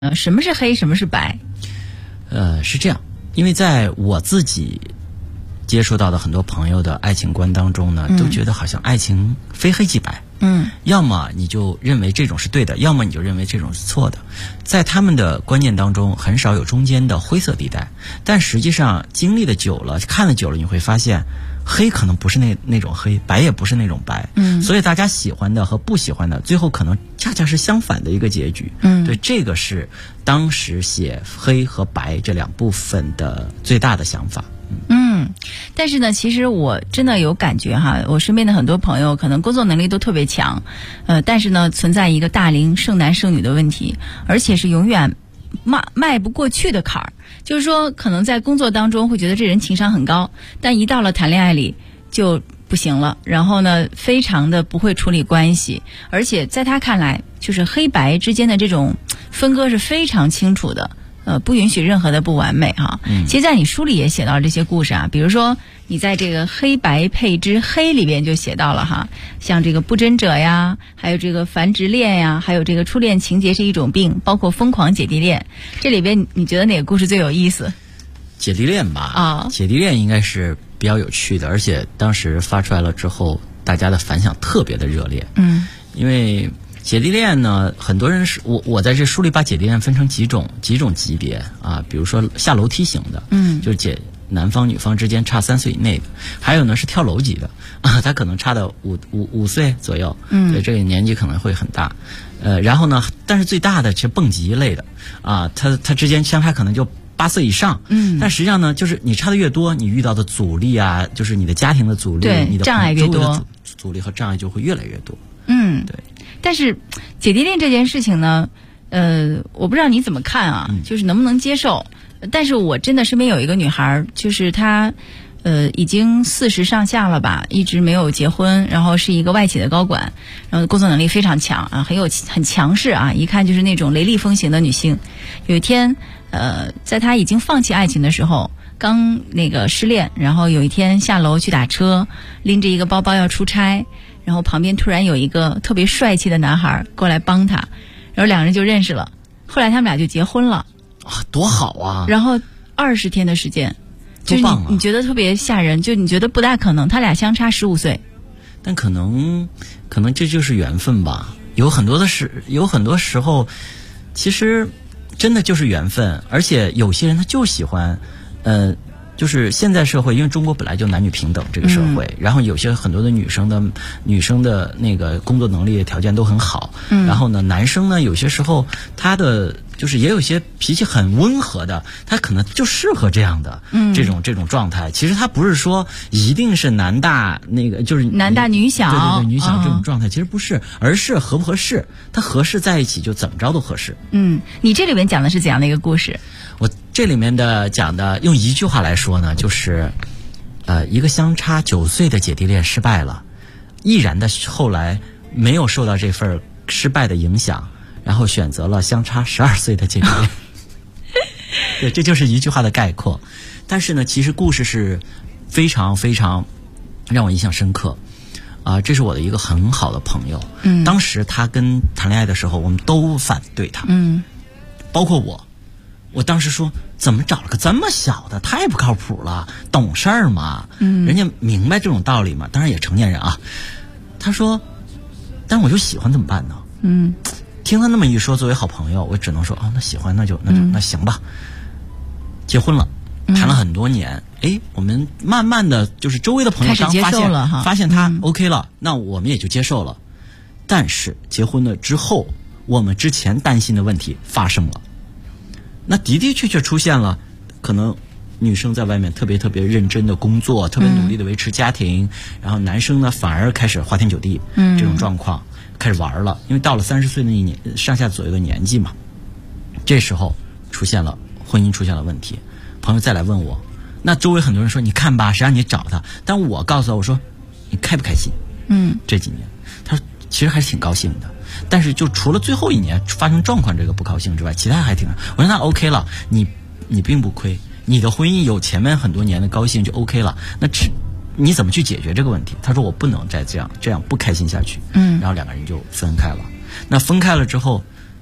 什么是黑，什么是白？ 是这样，因为在我自己接触到的很多朋友的爱情观当中呢，都觉得好像爱情非黑即白。要么你就认为这种是对的，要么你就认为这种是错的。在他们的观念当中，很少有中间的灰色地带。但实际上经历的久了，看了久了，你会发现黑可能不是那种黑，白也不是那种白。所以大家喜欢的和不喜欢的，最后可能恰恰是相反的一个结局。对，这个是当时写黑和白这两部分的最大的想法。 但是呢，其实我真的有感觉哈，我身边的很多朋友可能工作能力都特别强，但是呢，存在一个大龄剩男剩女的问题，而且是永远迈不过去的坎儿。就是说，可能在工作当中会觉得这人情商很高，但一到了谈恋爱里就不行了。然后呢，非常的不会处理关系，而且在他看来，就是黑白之间的这种分割是非常清楚的。不允许任何的不完美哈。其实在你书里也写到了这些故事啊，比如说你在这个黑白配之黑里边就写到了哈，像这个不贞者呀，还有这个繁殖恋呀，还有这个初恋情节是一种病，包括疯狂姐弟恋。这里边你觉得哪个故事最有意思？ 姐弟恋吧，姐弟恋应该是比较有趣的，而且当时发出来了之后，大家的反响特别的热烈。因为姐弟恋呢，很多人是我在这书里把姐弟恋分成几种级别啊，比如说下楼梯型的，就是男方女方之间差3岁以内的，还有呢是跳楼级的啊，他可能差到五岁左右，对，这个年纪可能会很大，然后呢，但是最大的是蹦极类的啊，他之间相差可能就8岁以上，但实际上呢，就是你差的越多，你遇到的阻力啊，就是你的家庭的阻力，你的障碍越多， 阻力和障碍就会越来越多。对。 但是姐弟恋这件事情呢，我不知道你怎么看啊，就是能不能接受。但是我真的身边有一个女孩，就是她已经40上下了吧，一直没有结婚，然后是一个外企的高管，然后工作能力非常强啊，很强势啊，一看就是那种雷厉风行的女性。有一天在她已经放弃爱情的时候，刚那个失恋，然后有一天下楼去打车，拎着一个包包要出差，然后旁边突然有一个特别帅气的男孩过来帮他，然后两人就认识了，后来他们俩就结婚了啊，多好啊！ 然后20天的时间，就是你觉得特别吓人，就你觉得不大可能，他俩相差15岁， 但可能这就是缘分吧。有很多时候，其实真的就是缘分，而且有些人他就喜欢，就是现在社会，因为中国本来就男女平等这个社会，然后有些很多的女生的那个工作能力条件都很好，然后呢，男生呢有些时候他的就是也有些脾气很温和的，他可能就适合这样的这种状态。其实他不是说一定是男大那个就是男大女小， 对女小这种状态，其实不是，而是合不合适，他合适在一起就怎么着都合适。 你这里面讲的是怎样的一个故事？ 我这里面讲的用一句话来说呢，就是一个相差9岁的姐弟恋失败了，毅然的后来没有受到这份失败的影响，然后选择了相差12岁的姐弟恋。对，这就是一句话的概括。但是呢，其实故事是非常非常让我印象深刻啊，这是我的一个很好的朋友。当时他跟谈恋爱的时候，我们都反对他，包括我当时说，怎么找了个这么小的，太不靠谱了，懂事儿吗？人家明白这种道理吗？当然也成年人啊。他说，但是我就喜欢怎么办呢？听他那么一说，作为好朋友，我只能说那喜欢那行吧。结婚了，谈了很多年，我们慢慢的就是周围的朋友刚发现他 OK 了，那我们也就接受了。但是结婚了之后，我们之前担心的问题发生了。那的确出现了，可能女生在外面特别认真的工作，特别努力的维持家庭，然后男生呢反而开始花天酒地，这种状况开始玩了。因为到了30岁那一年上下左右的年纪嘛，这时候婚姻出现了问题。朋友再来问我，那周围很多人说，你看吧，谁让你找他？但我告诉他，我说你开不开心？这几年，他说其实还是挺高兴的。但是就除了最后1年发生状况这个不高兴之外，其他还挺。我说那 OK 了，你并不亏，你的婚姻有前面很多年的高兴就 OK 了。那你怎么去解决这个问题？他说我不能再这样不开心下去。然后2个人就分开了。那分开了之后，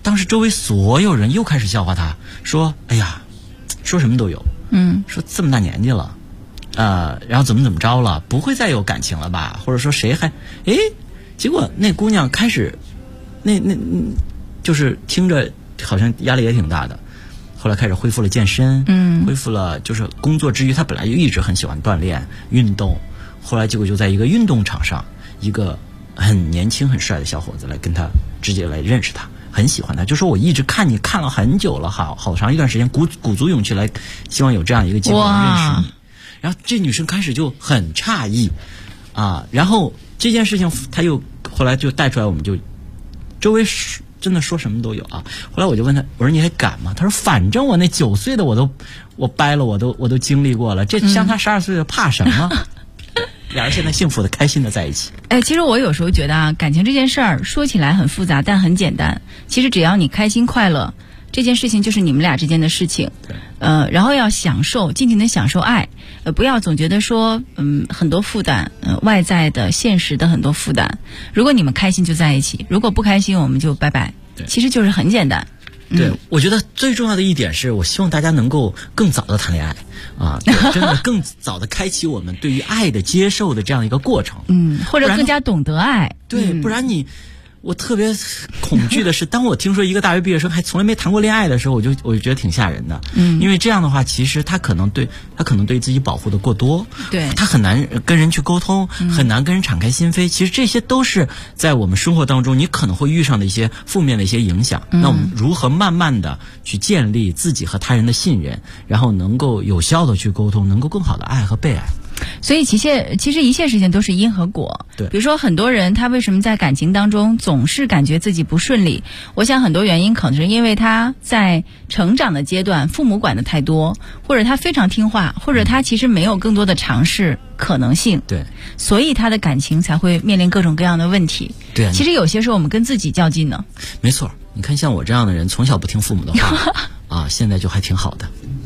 当时周围所有人又开始笑话他，说哎呀，说什么都有，说这么大年纪了，然后怎么着了，不会再有感情了吧，或者说谁还结果那姑娘开始那就是听着好像压力也挺大的，后来开始恢复了健身，恢复了就是工作之余她本来就一直很喜欢锻炼运动，后来结果就在一个运动场上，一个很年轻很帅的小伙子来跟他直接来认识他，很喜欢他，就说我一直看你看了很久了，好长一段时间，鼓足勇气来希望有这样一个机会认识你。然后这女生开始就很诧异然后这件事情她又后来就带出来，我们就周围真的说什么都有啊。后来我就问他，我说你还敢吗？他说反正我那9岁的我掰了，我都经历过了，这相差12岁的怕什么？俩人现在幸福的开心的在一起。 其实我有时候觉得感情这件事儿说起来很复杂，但很简单。其实只要你开心快乐，这件事情就是你们俩之间的事情。然后要享受，尽情的享受爱，不要总觉得说很多负担，外在的现实的很多负担。如果你们开心就在一起，如果不开心我们就拜拜。其实就是很简单。 对，我觉得最重要的一点是我希望大家能够更早的谈恋爱真的更早的开启我们对于爱的接受的这样一个过程。 或者更加懂得爱。 对，不然我特别恐惧的是，当我听说一个大学毕业生还从来没谈过恋爱的时候，我就觉得挺吓人的。因为这样的话，其实他可能对自己保护的过多， 对， 他很难跟人去沟通，很难跟人敞开心扉。其实这些都是在我们生活当中你可能会遇上的一些负面的一些影响。那我们如何慢慢的去建立自己和他人的信任，然后能够有效的去沟通，能够更好的爱和被爱。 所以其实一切事情都是因和果。 对， 比如说很多人他为什么在感情当中总是感觉自己不顺利，我想很多原因可能是因为他在成长的阶段父母管得太多，或者他非常听话，或者他其实没有更多的尝试可能性。 对， 所以他的感情才会面临各种各样的问题。 对， 其实有些时候我们跟自己较劲呢。 没错，你看像我这样的人从小不听父母的话现在就还挺好的。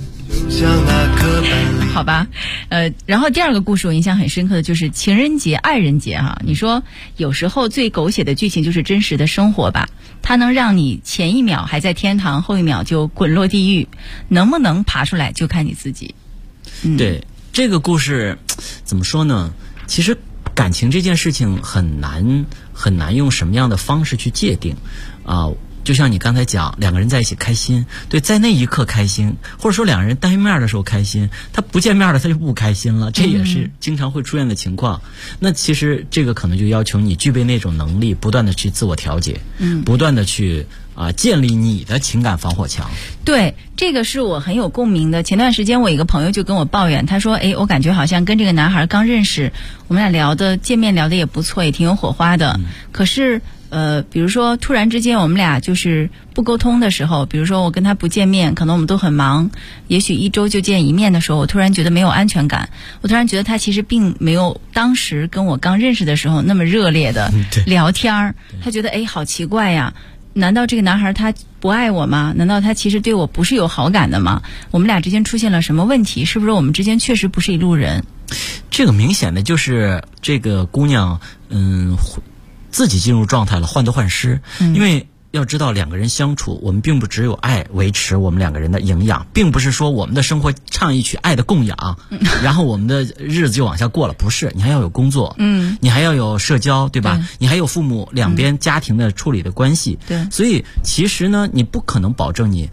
好吧，然后第二个故事我印象很深刻的就是情人节、爱人节你说有时候最狗血的剧情就是真实的生活吧，它能让你前一秒还在天堂，后一秒就滚落地狱，能不能爬出来就看你自己。 对，这个故事怎么说呢？其实感情这件事情很难用什么样的方式去界定就像你刚才讲，两个人在一起开心，对，在那一刻开心，或者说两个人见面的时候开心，他不见面了他就不开心了，这也是经常会出现的情况。那其实这个可能就要求你具备那种能力，不断的去自我调节，不断的去建立你的情感防火墙。 对，这个是我很有共鸣的。前段时间我一个朋友就跟我抱怨，他说我感觉好像跟这个男孩刚认识，我们俩见面聊得也不错，也挺有火花的，可是比如说突然之间我们俩就是不沟通的时候，比如说我跟他不见面，可能我们都很忙，也许1周就见一面的时候，我突然觉得没有安全感，我突然觉得他其实并没有当时跟我刚认识的时候那么热烈的聊天他觉得好奇怪呀，难道这个男孩他不爱我吗？难道他其实对我不是有好感的吗？我们俩之间出现了什么问题？是不是我们之间确实不是一路人？ 这个明显的就是这个姑娘自己进入状态了，患得患失。因为要知道两个人相处，我们并不只有爱维持我们两个人的营养，并不是说我们的生活唱一曲爱的供养然后我们的日子就往下过了，不是，你还要有工作，你还要有社交，对吧？你还有父母两边家庭的处理的关系。 对， 所以其实呢你不可能保证你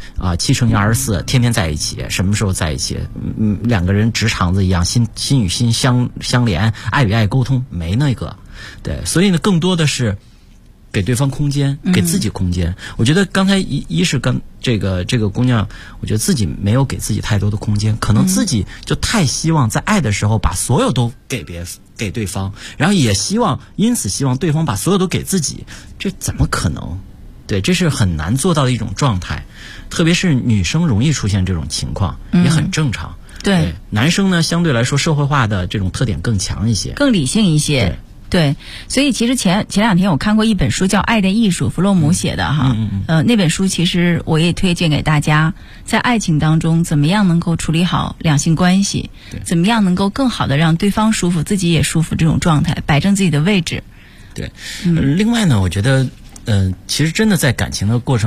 7×24天天在一起，什么时候在一起两个人直肠子一样，心与心相连，爱与爱沟通，没那个。对，所以呢更多的是给对方空间，给自己空间。我觉得刚才一是跟这个姑娘，我觉得自己没有给自己太多的空间，可能自己就太希望在爱的时候把所有都给对方，然后也因此希望对方把所有都给自己，这怎么可能？对，这是很难做到的一种状态，特别是女生容易出现这种情况，也很正常。 对， 男生呢相对来说社会化的这种特点更强一些， 更理性一些。对，所以其实前2天我看过一本书叫《爱的艺术》，弗洛姆写的那本书其实我也推荐给大家，在爱情当中怎么样能够处理好两性关系，怎么样能够更好的让对方舒服，自己也舒服，这种状态摆正自己的位置。 对，另外呢我觉得其实真的在感情的过程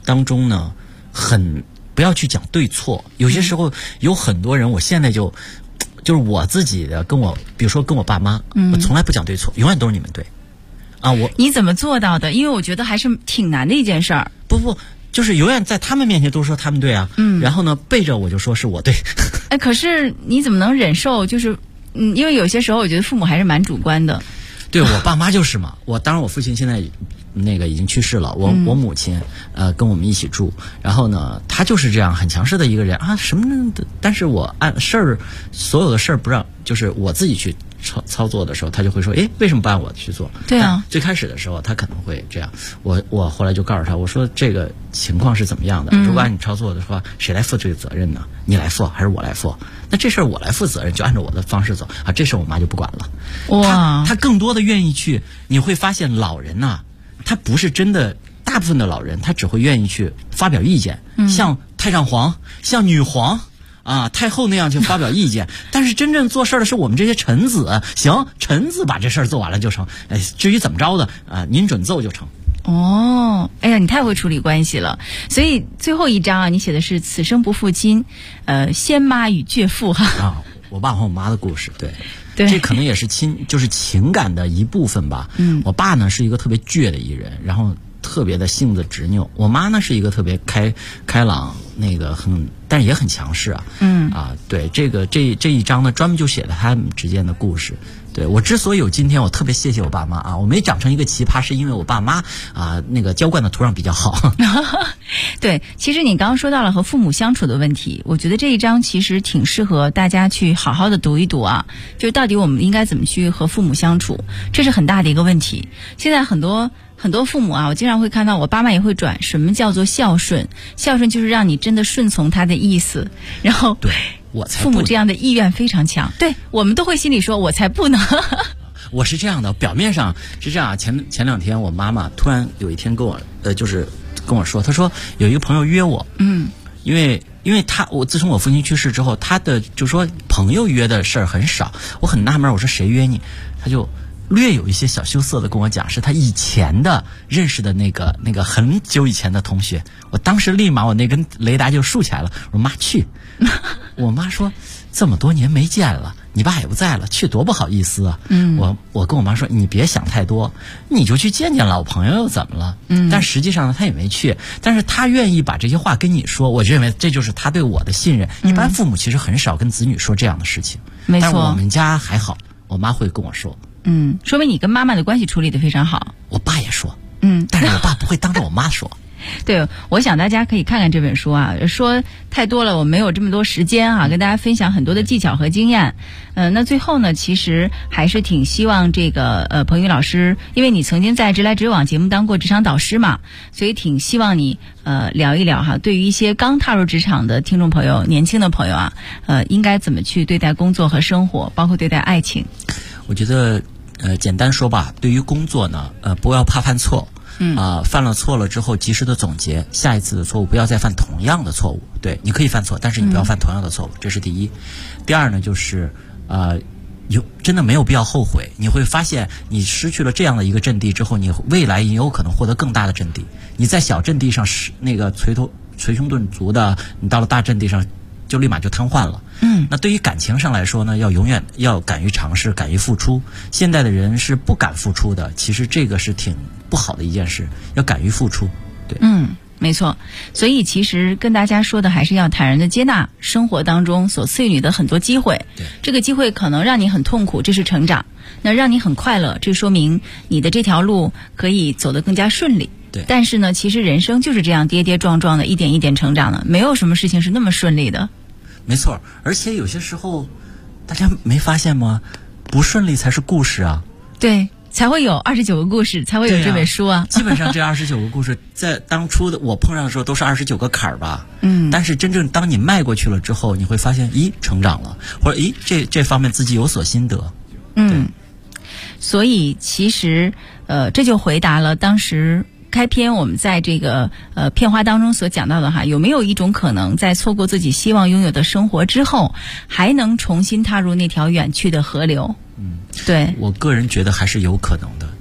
当中呢，不要去讲对错。有些时候有很多人，我现在就是我自己的比如说跟我爸妈，我从来不讲对错，永远都是你们对。 你怎么做到的？因为我觉得还是挺难的一件事儿。 不，就是永远在他们面前都说他们对啊，然后呢背着我就说是我对。 可是你怎么能忍受？就是因为有些时候我觉得父母还是蛮主观的。 对，我爸妈就是嘛。当然我父亲现在已经去世了，我母亲跟我们一起住，然后呢他就是这样很强势的一个人啊，什么的。但是我所有的事儿不让，就是我自己去操作的时候，他就会说，为什么不按我去做？ 对啊， 最开始的时候他可能会这样，我后来就告诉他，我说这个情况是怎么样的，如果按你操作的话，谁来负这个责任呢？你来负还是我来负？那这事儿我来负责任，就按照我的方式走啊。这事儿我妈就不管了。 哇， 他更多的愿意去，你会发现老人呐，他不是真的，大部分的老人他只会愿意去发表意见，像太上皇、像女皇啊、太后那样去发表意见。但是真正做事的是我们这些臣子，行，臣子把这事儿做完了就成。至于怎么着的您准奏就成。 哦，哎呀，你太会处理关系了。所以最后一章啊，你写的是此生不负亲，先妈与倔父哈。 我爸和我妈的故事，对， 这可能也是就是情感的一部分吧。我爸呢是一个特别倔的一人，然后特别的性子执拗。我妈呢是一个特别开朗，但是也很强势啊。对，这一章呢专门就写了他们之间的故事。对，我之所以有今天，我特别谢谢我爸妈啊！我没长成一个奇葩，是因为我爸妈浇灌的土壤比较好。 对，其实你刚刚说到了和父母相处的问题，我觉得这一章其实挺适合大家去好好的读一读啊。就是到底我们应该怎么去和父母相处，这是很大的一个问题。现在很多父母啊，我经常会看到，我爸妈也会转什么叫做孝顺。孝顺就是让你真的顺从他的意思，然后对我才不父母这样的意愿非常强，对我们都会心里说我才不呢。 我是这样的，表面上是这样啊。前2天我妈妈突然有一天跟我就是跟我说，她说有一个朋友约我，因为我自从我父亲去世之后，他的就说朋友约的事儿很少，我很纳闷，我说谁约你？他就略有一些小羞涩的跟我讲，是他以前的认识的那个很久以前的同学。我当时立马我那根雷达就竖起来了，我说妈去。我妈说这么多年没见了，你爸也不在了，去多不好意思啊。我跟我妈说你别想太多，你就去见见老朋友又怎么了。但实际上呢他也没去，但是他愿意把这些话跟你说，我认为这就是他对我的信任。一般父母其实很少跟子女说这样的事情， 没错。 但我们家还好，我妈会跟我说。 说明你跟妈妈的关系处理得非常好。 我爸也说，但是我爸不会当着我妈说。 对，我想大家可以看看这本书啊，说太多了，我没有这么多时间啊，跟大家分享很多的技巧和经验。那最后呢，其实还是挺希望这个彭宇老师，因为你曾经在直来直往节目当过职场导师嘛，所以挺希望你聊一聊哈，对于一些刚踏入职场的听众朋友、年轻的朋友啊，应该怎么去对待工作和生活，包括对待爱情。 我觉得简单说吧，对于工作呢，不要怕犯错。犯了错了之后及时的总结，下一次的错误不要再犯同样的错误。对，你可以犯错，但是你不要犯同样的错误，这是第一。第二呢，就是真的没有必要后悔。你会发现你失去了这样的一个阵地之后，你未来也有可能获得更大的阵地。你在小阵地上捶胸顿足的，你到了大阵地上就立马就瘫痪了。那对于感情上来说呢，永远要敢于尝试，敢于付出。现在的人是不敢付出的，其实这个是挺不好的一件事，要敢于付出。对， 没错。所以其实跟大家说的还是要坦然的接纳生活当中所赐予你的很多机会。 对， 这个机会可能让你很痛苦，这是成长；那让你很快乐，这说明你的这条路可以走得更加顺利。 对， 但是呢，其实人生就是这样跌跌撞撞的，一点一点成长的，没有什么事情是那么顺利的。 没错，而且有些时候大家没发现吗？不顺利才是故事啊。 对，才会有29个故事，才会有这本书啊。 基本上这29个故事在当初的我碰上的时候都是29个坎儿吧。但是真正当你迈过去了之后，你会发现成长了，或者这方面自己有所心得。 所以其实这就回答了当时开篇我们在这个片花当中所讲到的哈，有没有一种可能在错过自己希望拥有的生活之后，还能重新踏入那条远去的河流？对， 我个人觉得还是有可能的。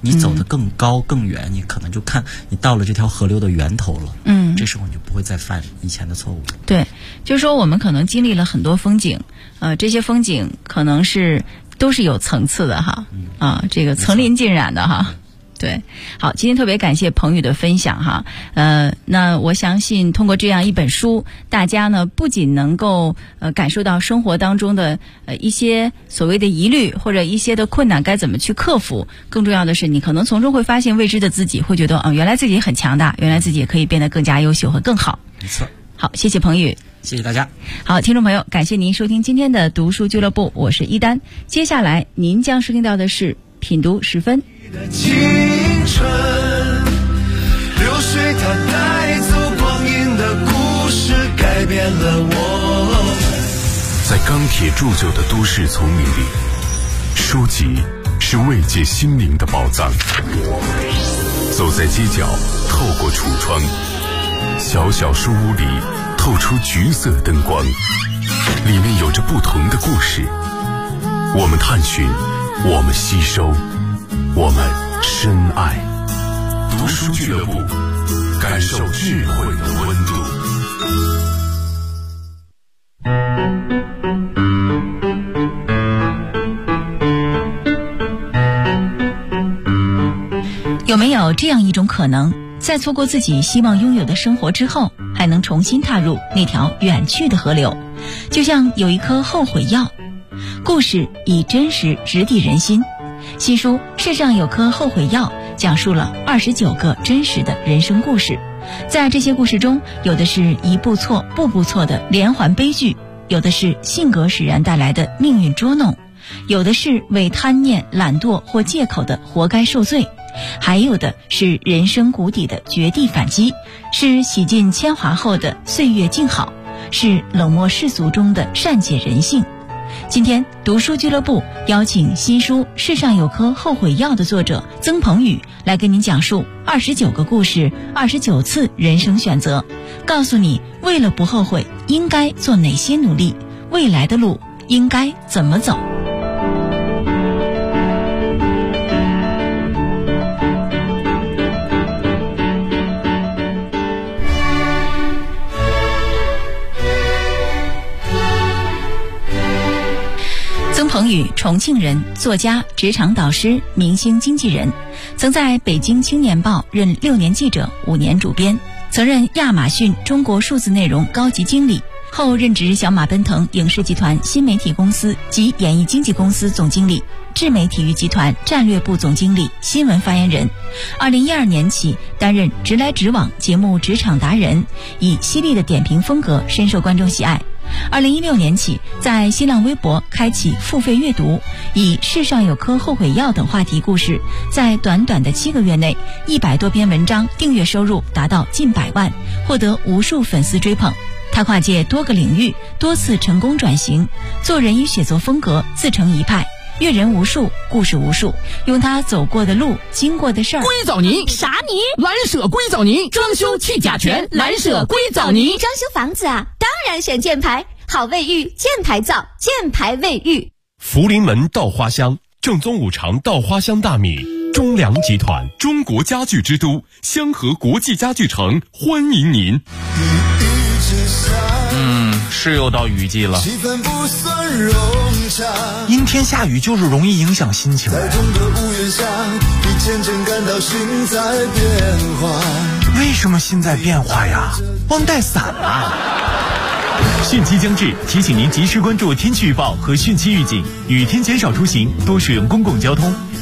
你走得更高更远，你可能就看你到了这条河流的源头了。这时候你就不会再犯以前的错误。 对，就是说我们可能经历了很多风景，这些风景可能都是有层次的哈，这个层林尽染的哈。对，好，今天特别感谢彭宇的分享哈。那我相信通过这样一本书，大家呢不仅能够感受到生活当中的一些所谓的疑虑或者一些的困难该怎么去克服，更重要的是你可能从中会发现未知的自己，会觉得原来自己很强大，原来自己也可以变得更加优秀和更好。 没错。 好，谢谢彭宇， 谢谢大家。 好，听众朋友，感谢您收听今天的读书俱乐部，我是一丹。接下来您将收听到的是品读10分。 青春流水它带走光阴的故事，改变了我。 在钢铁铸就的都市丛林里，书籍是慰藉心灵的宝藏。走在街角，透过橱窗，小小书屋里透出橘色灯光，里面有着不同的故事。我们探寻，我们吸收，我们深爱。读书俱乐部，感受智慧的温度。 有没有这样一种可能，在错过自己希望拥有的生活之后，还能重新踏入那条远去的河流？就像有一颗后悔药，故事以真实直抵人心。新书《世上有颗后悔药》讲述了29个真实的人生故事，在这些故事中，有的是一步错步步错的连环悲剧，有的是性格使然带来的命运捉弄，有的是为贪念、懒惰或借口的活该受罪，还有的是人生谷底的绝地反击，是洗尽铅华后的岁月静好，是冷漠世俗中的善解人性。今天读书俱乐部邀请新书《世上有颗后悔药》的作者曾鹏宇来跟您讲述29个故事，29次人生选择，告诉你为了不后悔应该做哪些努力，未来的路应该怎么走。曾鹏宇，重庆人，作家、职场导师、明星经纪人，曾在北京青年报任6年记者、5年主编，曾任亚马逊中国数字内容高级经理，后任职小马奔腾影视集团新媒体公司及演艺经纪公司总经理，智美体育集团战略部总经理、新闻发言人。2012年起担任直来直往节目职场达人，以犀利的点评风格深受观众喜爱。2016年起，在新浪微博开启付费阅读，以世上有颗后悔药等话题故事，在短短的7个月内，100多篇文章订阅收入达到近100万，获得无数粉丝追捧。他跨界多个领域，多次成功转型，做人与写作风格自成一派，阅人无数，故事无数，用他走过的路，经过的事儿。 硅藻泥啥泥？ 蓝舍硅藻泥，装修去甲醛，蓝舍硅藻泥。 装修房子啊，当然选箭牌，好卫浴，箭牌皂，箭牌卫浴。 福临门稻花香，正宗五常稻花香大米。中粮集团，中国家具之都，香河国际家具城欢迎您。 是又到雨季了， 气氛不算融洽， 阴天下雨就是容易影响心情。 在中的屋檐下，你渐渐感到心在变化。 为什么心在变化呀？忘带伞了。 汛期将至，提醒您及时关注天气预报和汛期预警，雨天减少出行，多使用公共交通。